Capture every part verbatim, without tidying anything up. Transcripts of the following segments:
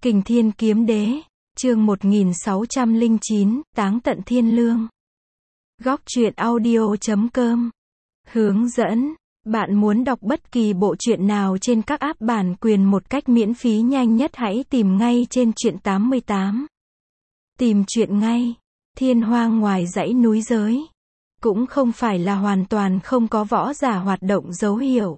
Kình Thiên Kiếm Đế, chương một nghìn sáu trăm lẻ chín, Táng Tận Thiên Lương. Góc truyện audio chấm com. Hướng dẫn, bạn muốn đọc bất kỳ bộ truyện nào trên các app bản quyền một cách miễn phí nhanh nhất hãy tìm ngay trên truyện tám mươi tám. Tìm truyện ngay. Thiên hoang ngoài dãy núi giới. Cũng không phải là hoàn toàn không có võ giả hoạt động dấu hiệu.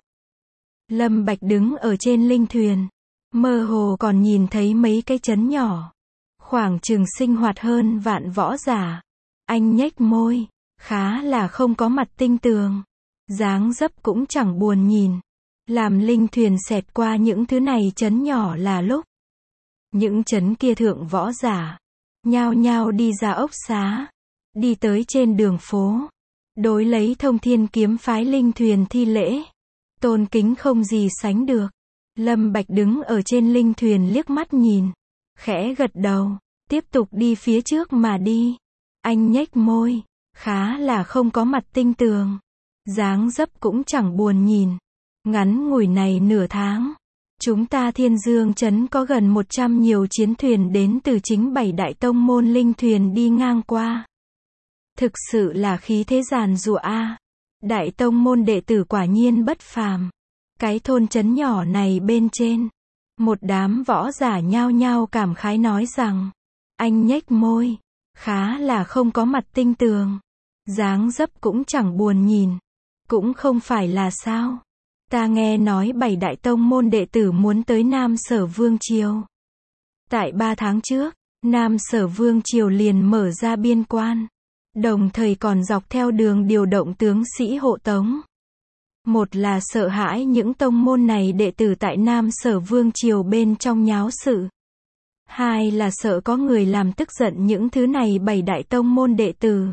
Lâm Bạch đứng ở trên linh thuyền. Mơ hồ còn nhìn thấy mấy cái trấn nhỏ. Khoảng chừng sinh hoạt hơn vạn võ giả. Anh nhếch môi. Khá là không có mặt tinh tường. Dáng dấp cũng chẳng buồn nhìn. Làm linh thuyền xẹt qua những thứ này trấn nhỏ là lúc. Những trấn kia thượng võ giả. Nhao nhao đi ra ốc xá. Đi tới trên đường phố. Đối lấy Thông Thiên kiếm phái linh thuyền thi lễ. Tôn kính không gì sánh được. Lâm Bạch đứng ở trên linh thuyền liếc mắt nhìn. Khẽ gật đầu. Tiếp tục đi phía trước mà đi. Anh nhếch môi. Khá là không có mặt tinh tường. Dáng dấp cũng chẳng buồn nhìn. Ngắn ngủi này nửa tháng. Chúng ta Thiên Dương Trấn có gần một trăm nhiều chiến thuyền đến từ chính bảy đại tông môn linh thuyền đi ngang qua. Thực sự là khí thế giàn giụa a. Đại tông môn đệ tử quả nhiên bất phàm. Cái thôn trấn nhỏ này bên trên. Một đám võ giả nhao nhao cảm khái nói rằng. Anh nhếch môi. Khá là không có mặt tinh tường. Dáng dấp cũng chẳng buồn nhìn. Cũng không phải là sao. Ta nghe nói bảy đại tông môn đệ tử muốn tới Nam Sở Vương Triều. Tại ba tháng trước, Nam Sở Vương Triều liền mở ra biên quan. Đồng thời còn dọc theo đường điều động tướng sĩ hộ tống. Một là sợ hãi những tông môn này đệ tử tại Nam Sở Vương Triều bên trong nháo sự. Hai là sợ có người làm tức giận những thứ này bảy đại tông môn đệ tử.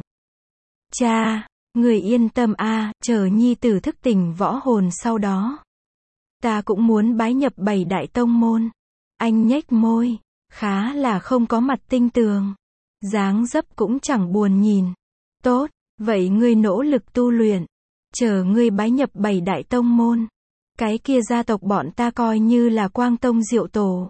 Cha, người yên tâm a, chờ nhi tử thức tỉnh võ hồn sau đó. Ta cũng muốn bái nhập bảy đại tông môn. Anh nhếch môi, khá là không có mặt tinh tường. Dáng dấp cũng chẳng buồn nhìn. Tốt, vậy ngươi nỗ lực tu luyện. Chờ ngươi bái nhập bảy đại tông môn. Cái kia gia tộc bọn ta coi như là Quang Tông Diệu Tổ.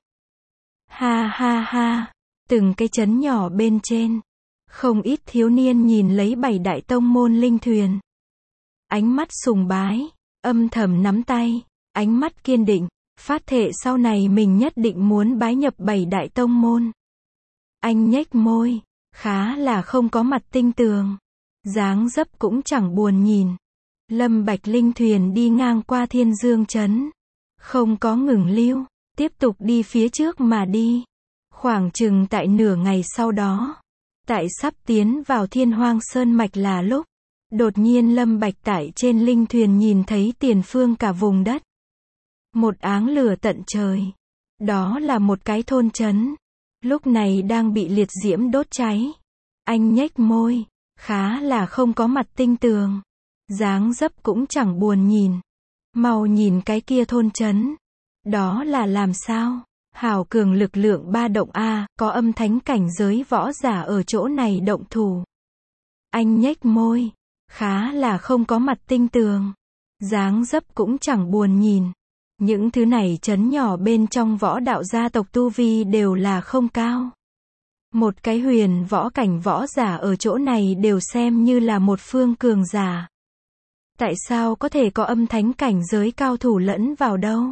Ha ha ha, từng cái trấn nhỏ bên trên. Không ít thiếu niên nhìn lấy bảy đại tông môn linh thuyền. Ánh mắt sùng bái, âm thầm nắm tay, ánh mắt kiên định, phát thệ sau này mình nhất định muốn bái nhập bảy đại tông môn. Anh nhếch môi, khá là không có mặt tinh tường. Dáng dấp cũng chẳng buồn nhìn. Lâm Bạch linh thuyền đi ngang qua Thiên Dương Trấn. Không có ngừng lưu, tiếp tục đi phía trước mà đi. Khoảng chừng tại nửa ngày sau đó. Tại sắp tiến vào Thiên Hoang Sơn Mạch là lúc. Đột nhiên Lâm Bạch tại trên linh thuyền nhìn thấy tiền phương cả vùng đất. Một áng lửa tận trời. Đó là một cái thôn trấn. Lúc này đang bị liệt diễm đốt cháy. Anh nhếch môi. Khá là không có mặt tinh tường. Dáng dấp cũng chẳng buồn nhìn. Mau nhìn cái kia thôn trấn. Đó là làm sao? Hào cường lực lượng ba động A, có âm thánh cảnh giới võ giả ở chỗ này động thủ. Anh nhếch môi. Khá là không có mặt tinh tường. Dáng dấp cũng chẳng buồn nhìn. Những thứ này trấn nhỏ bên trong võ đạo gia tộc tu vi đều là không cao. Một cái huyền võ cảnh võ giả ở chỗ này đều xem như là một phương cường giả. Tại sao có thể có âm thánh cảnh giới cao thủ lẫn vào đâu?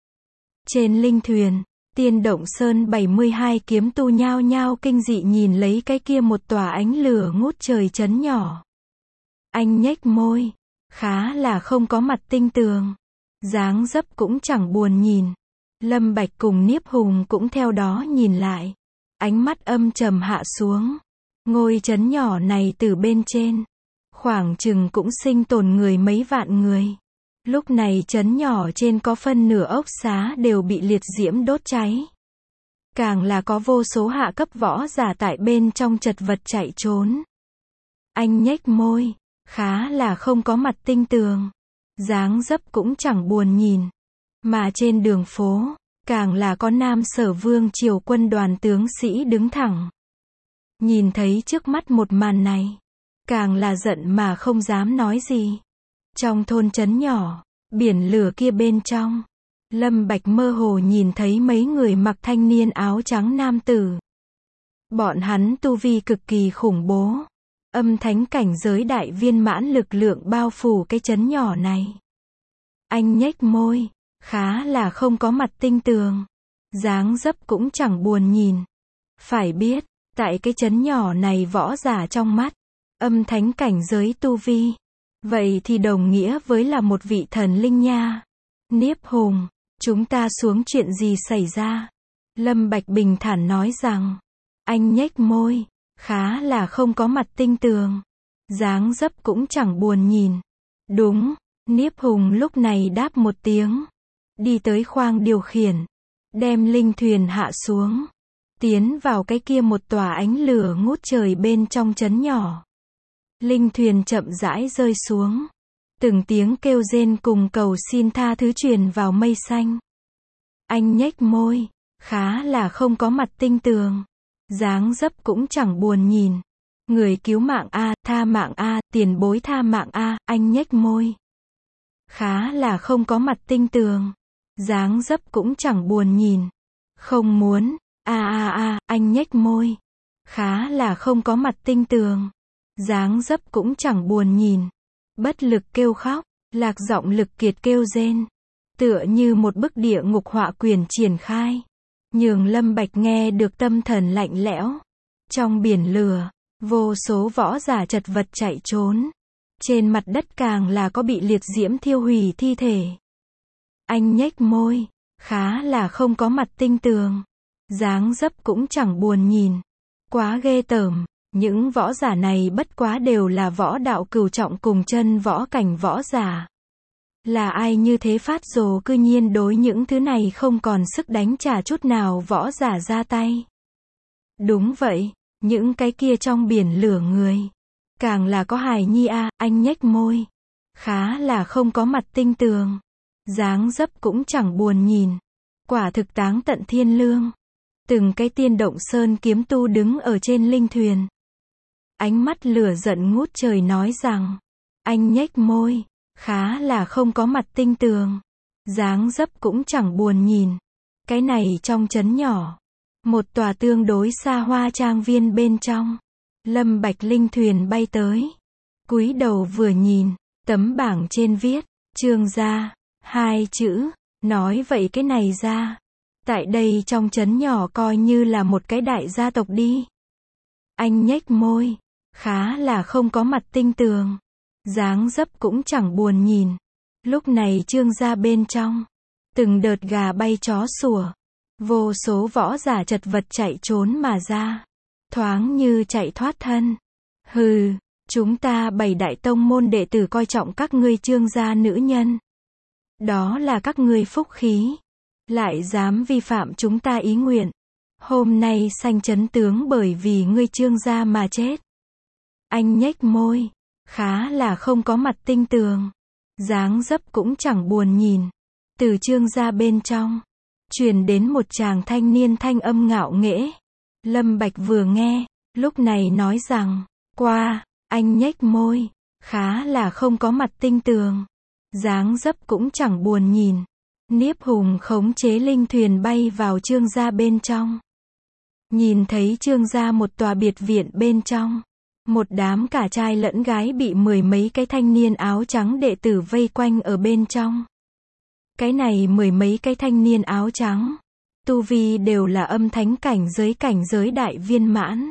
Trên linh thuyền, Tiên Động Sơn bảy mươi hai kiếm tu nhao nhao kinh dị nhìn lấy cái kia một tòa ánh lửa ngút trời trấn nhỏ. Anh nhếch môi. Khá là không có mặt tinh tường. Dáng dấp cũng chẳng buồn nhìn. Lâm Bạch cùng Niếp Hùng cũng theo đó nhìn lại. Ánh mắt âm trầm hạ xuống. Ngôi trấn nhỏ này từ bên trên. Khoảng chừng cũng sinh tồn người mấy vạn người. Lúc này trấn nhỏ trên có phân nửa ốc xá đều bị liệt diễm đốt cháy. Càng là có vô số hạ cấp võ giả tại bên trong chật vật chạy trốn. Anh nhếch môi. Khá là không có mặt tinh tường. Dáng dấp cũng chẳng buồn nhìn. Mà trên đường phố, càng là có Nam Sở Vương Triều quân đoàn tướng sĩ đứng thẳng. Nhìn thấy trước mắt một màn này. Càng là giận mà không dám nói gì. Trong thôn trấn nhỏ, biển lửa kia bên trong. Lâm Bạch mơ hồ nhìn thấy mấy người mặc thanh niên áo trắng nam tử. Bọn hắn tu vi cực kỳ khủng bố. Âm thánh cảnh giới đại viên mãn lực lượng bao phủ cái trấn nhỏ này. Anh nhếch môi, khá là không có mặt tinh tường. Dáng dấp cũng chẳng buồn nhìn. Phải biết, tại cái trấn nhỏ này võ giả trong mắt, âm thánh cảnh giới tu vi. Vậy thì đồng nghĩa với là một vị thần linh nha. Niếp Hùng, chúng ta xuống chuyện gì xảy ra? Lâm Bạch bình thản nói rằng, anh nhếch môi, khá là không có mặt tinh tường. Dáng dấp cũng chẳng buồn nhìn. Đúng, Niếp Hùng lúc này đáp một tiếng. Đi tới khoang điều khiển. Đem linh thuyền hạ xuống. Tiến vào cái kia một tòa ánh lửa ngút trời bên trong trấn nhỏ. Linh thuyền chậm rãi rơi xuống. Từng tiếng kêu rên cùng cầu xin tha thứ truyền vào mây xanh. Anh nhếch môi, khá là không có mặt tinh tường. Dáng dấp cũng chẳng buồn nhìn. Người cứu mạng a, tha mạng a, tiền bối tha mạng a, anh nhếch môi. Khá là không có mặt tinh tường. Dáng dấp cũng chẳng buồn nhìn. Không muốn, a a a, anh nhếch môi. Khá là không có mặt tinh tường. Dáng dấp cũng chẳng buồn nhìn. Bất lực kêu khóc, lạc giọng lực kiệt kêu rên. Tựa như một bức địa ngục họa quyển triển khai. Nhường Lâm Bạch nghe được tâm thần lạnh lẽo. Trong biển lửa, vô số võ giả chật vật chạy trốn. Trên mặt đất càng là có bị liệt diễm thiêu hủy thi thể. Anh nhếch môi, khá là không có mặt tinh tường. Dáng dấp cũng chẳng buồn nhìn. Quá ghê tởm, những võ giả này bất quá đều là võ đạo cửu trọng cùng chân võ cảnh võ giả. Là ai như thế phát rồ cư nhiên đối những thứ này không còn sức đánh trả chút nào võ giả ra tay. Đúng vậy, những cái kia trong biển lửa người. Càng là có hài nhi a, anh nhếch môi. Khá là không có mặt tinh tường. Dáng dấp cũng chẳng buồn nhìn. Quả thực táng tận thiên lương. Từng cái tiên động sơn kiếm tu đứng ở trên linh thuyền. Ánh mắt lửa giận ngút trời nói rằng, anh nhếch môi, khá là không có mặt tinh tường. Dáng dấp cũng chẳng buồn nhìn. Cái này trong trấn nhỏ. Một tòa tương đối xa hoa trang viên bên trong. Lâm Bạch linh thuyền bay tới. Cúi đầu vừa nhìn, tấm bảng trên viết, Trương gia, hai chữ, nói vậy cái này ra. Tại đây trong trấn nhỏ coi như là một cái đại gia tộc đi. Anh nhếch môi, khá là không có mặt tinh tường. Dáng dấp cũng chẳng buồn nhìn. Lúc này Trương gia bên trong, từng đợt gà bay chó sủa. Vô số võ giả chật vật chạy trốn mà ra. Thoáng như chạy thoát thân. Hừ, chúng ta bảy đại tông môn đệ tử coi trọng các ngươi Trương gia nữ nhân. Đó là các ngươi phúc khí. Lại dám vi phạm chúng ta ý nguyện. Hôm nay sanh chấn tướng bởi vì ngươi Trương gia mà chết. Anh nhếch môi, khá là không có mặt tinh tường. Dáng dấp cũng chẳng buồn nhìn. Từ Trương gia bên trong, truyền đến một chàng thanh niên thanh âm ngạo nghễ. Lâm Bạch vừa nghe, lúc này nói rằng, qua, anh nhếch môi, khá là không có mặt tinh tường. Dáng dấp cũng chẳng buồn nhìn. Niếp Hùng khống chế linh thuyền bay vào Trương gia bên trong. Nhìn thấy Trương gia một tòa biệt viện bên trong. Một đám cả trai lẫn gái bị mười mấy cái thanh niên áo trắng đệ tử vây quanh ở bên trong. Cái này mười mấy cái thanh niên áo trắng. Tu vi đều là âm thánh cảnh giới cảnh giới đại viên mãn.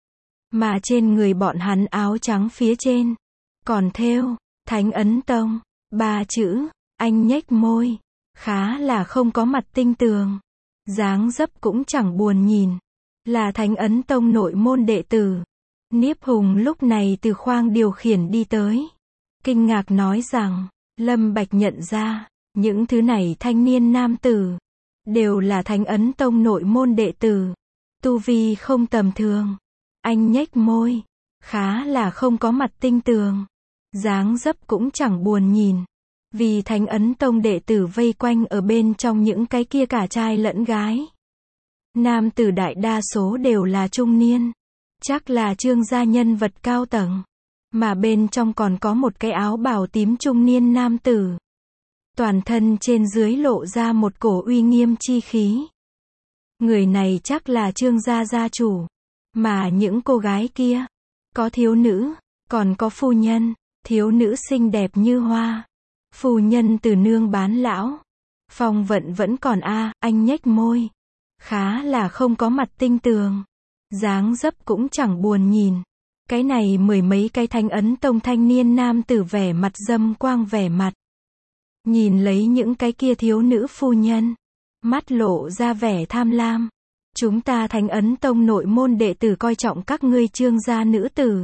Mà trên người bọn hắn áo trắng phía trên. Còn thêu, Thánh Ấn Tông, ba chữ, anh nhếch môi. Khá là không có mặt tinh tường. Dáng dấp cũng chẳng buồn nhìn. Là Thánh Ấn Tông nội môn đệ tử. Niếp Hùng lúc này từ khoang điều khiển đi tới. Kinh ngạc nói rằng, Lâm Bạch nhận ra, những thứ này thanh niên nam tử. Đều là Thánh Ấn Tông nội môn đệ tử. Tu vi không tầm thường. Anh nhếch môi. Khá là không có mặt tinh tường. Dáng dấp cũng chẳng buồn nhìn. Vì Thánh Ấn Tông đệ tử vây quanh ở bên trong những cái kia cả trai lẫn gái. Nam tử đại đa số đều là trung niên. Chắc là Trương gia nhân vật cao tầng. Mà bên trong còn có một cái áo bào tím trung niên nam tử. toàn thân trên dưới lộ ra một cổ uy nghiêm chi khí. Người này chắc là Trương gia gia chủ. Mà những cô gái kia, có thiếu nữ, còn có phu nhân, thiếu nữ xinh đẹp như hoa. Phu nhân từ nương bán lão. Phong vận vẫn còn a, à, anh nhếch môi. Khá là không có mặt tinh tường. Dáng dấp cũng chẳng buồn nhìn. Cái này mười mấy cái Thánh Ấn Tông thanh niên nam tử vẻ mặt dâm quang vẻ mặt. Nhìn lấy những cái kia thiếu nữ phu nhân. Mắt lộ ra vẻ tham lam. Chúng ta Thánh Ấn Tông nội môn đệ tử coi trọng các ngươi Trương gia nữ tử.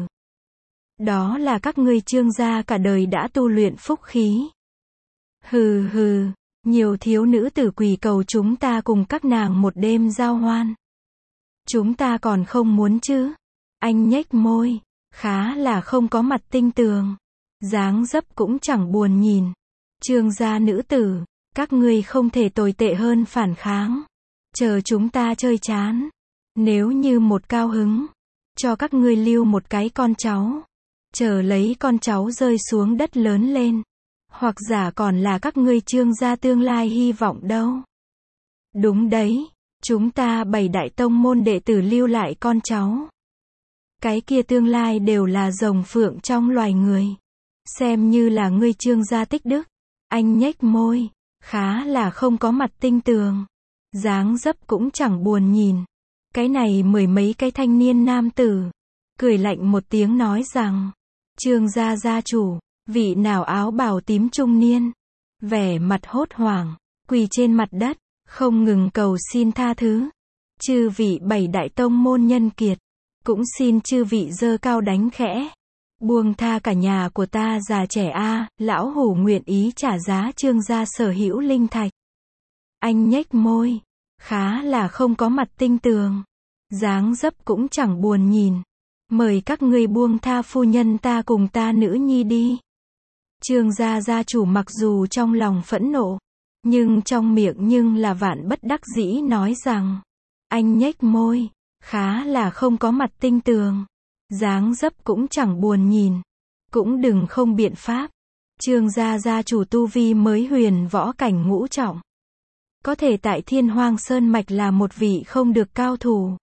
Đó là các ngươi Trương gia cả đời đã tu luyện phúc khí. Hừ hừ, nhiều thiếu nữ tử quỳ cầu chúng ta cùng các nàng một đêm giao hoan. Chúng ta còn không muốn chứ. Anh nhếch môi, khá là không có mặt tinh tường. Dáng dấp cũng chẳng buồn nhìn. Trương gia nữ tử, các ngươi không thể tồi tệ hơn phản kháng. Chờ chúng ta chơi chán. Nếu như một cao hứng, cho các ngươi lưu một cái con cháu. Chờ lấy con cháu rơi xuống đất lớn lên. Hoặc giả còn là các ngươi Trương gia tương lai hy vọng đâu. Đúng đấy, chúng ta bảy đại tông môn đệ tử lưu lại con cháu. Cái kia tương lai đều là rồng phượng trong loài người. Xem như là ngươi Trương gia tích đức. Anh nhếch môi, khá là không có mặt tinh tường. Dáng dấp cũng chẳng buồn nhìn. Cái này mười mấy cái thanh niên nam tử. Cười lạnh một tiếng nói rằng. Trương gia gia chủ, vị nào áo bào tím trung niên. Vẻ mặt hốt hoảng, quỳ trên mặt đất, không ngừng cầu xin tha thứ. Chư vị bảy đại tông môn nhân kiệt. Cũng xin chư vị dơ cao đánh khẽ. Buông tha cả nhà của ta già trẻ a, lão hủ nguyện ý trả giá Trương gia sở hữu linh thạch. Anh nhếch môi, khá là không có mặt tinh tường. Dáng dấp cũng chẳng buồn nhìn. Mời các ngươi buông tha phu nhân ta cùng ta nữ nhi đi. Trương gia gia chủ mặc dù trong lòng phẫn nộ, nhưng trong miệng nhưng là vạn bất đắc dĩ nói rằng. Anh nhếch môi, khá là không có mặt tinh tường. Dáng dấp cũng chẳng buồn nhìn. Cũng đừng không biện pháp. Trương gia gia chủ tu vi mới huyền võ cảnh ngũ trọng. Có thể tại Thiên Hoang Sơn Mạch là một vị không được cao thủ.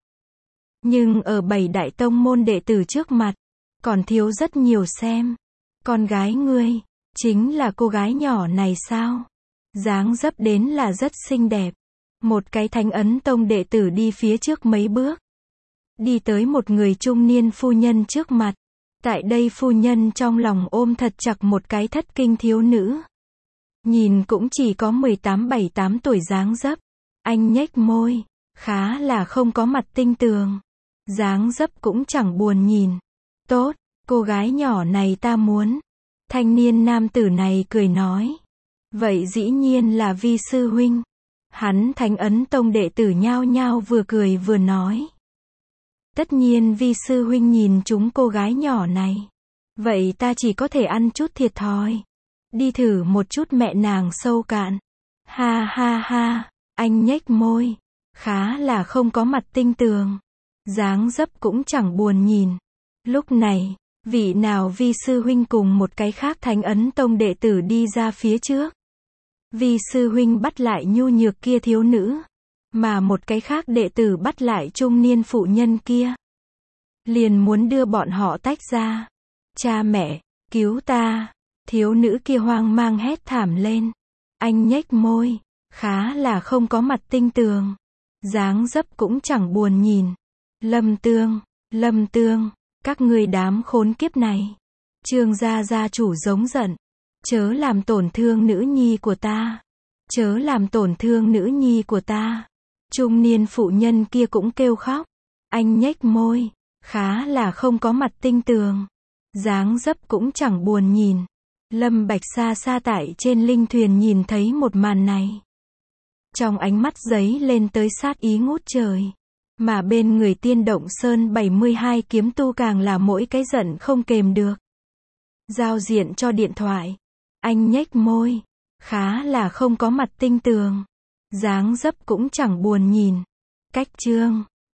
Nhưng ở bảy đại tông môn đệ tử trước mặt, còn thiếu rất nhiều xem. Con gái ngươi, chính là cô gái nhỏ này sao? Dáng dấp đến là rất xinh đẹp. Một cái Thánh Ấn Tông đệ tử đi phía trước mấy bước. Đi tới một người trung niên phu nhân trước mặt. Tại đây phu nhân trong lòng ôm thật chặt một cái thất kinh thiếu nữ. Nhìn cũng chỉ có mười tám bảy tám tuổi dáng dấp. Anh nhếch môi, khá là không có mặt tinh tường. Dáng dấp cũng chẳng buồn nhìn. Tốt, cô gái nhỏ này ta muốn. Thanh niên nam tử này cười nói. Vậy dĩ nhiên là vi sư huynh. Hắn Thánh Ấn Tông đệ tử nhao nhao vừa cười vừa nói. Tất nhiên vi sư huynh nhìn chúng cô gái nhỏ này. Vậy ta chỉ có thể ăn chút thiệt thòi. Đi thử một chút mẹ nàng sâu cạn. Ha ha ha, anh nhếch môi. Khá là không có mặt tinh tường. Dáng dấp cũng chẳng buồn nhìn. Lúc này, vị nào vi sư huynh cùng một cái khác Thánh Ấn Tông đệ tử đi ra phía trước. Vi sư huynh bắt lại nhu nhược kia thiếu nữ. Mà một cái khác đệ tử bắt lại trung niên phụ nhân kia. Liền muốn đưa bọn họ tách ra. Cha mẹ, cứu ta. Thiếu nữ kia hoang mang hét thảm lên. Anh nhếch môi, khá là không có mặt tinh tường. Dáng dấp cũng chẳng buồn nhìn. Lâm Tương, Lâm Tương, các ngươi đám khốn kiếp này. Trương gia gia chủ giống giận. Chớ làm tổn thương nữ nhi của ta. Chớ làm tổn thương nữ nhi của ta. Trung niên phụ nhân kia cũng kêu khóc. Anh nhếch môi, khá là không có mặt tinh tường. Dáng dấp cũng chẳng buồn nhìn. Lâm Bạch xa xa tại trên linh thuyền nhìn thấy một màn này. Trong ánh mắt giấy lên tới sát ý ngút trời. Mà bên người Tiên Động Sơn bảy mươi hai kiếm tu càng là mỗi cái giận không kềm được. Giao diện cho điện thoại. Anh nhếch môi, khá là không có mặt tinh tường. Dáng dấp cũng chẳng buồn nhìn. Cách chương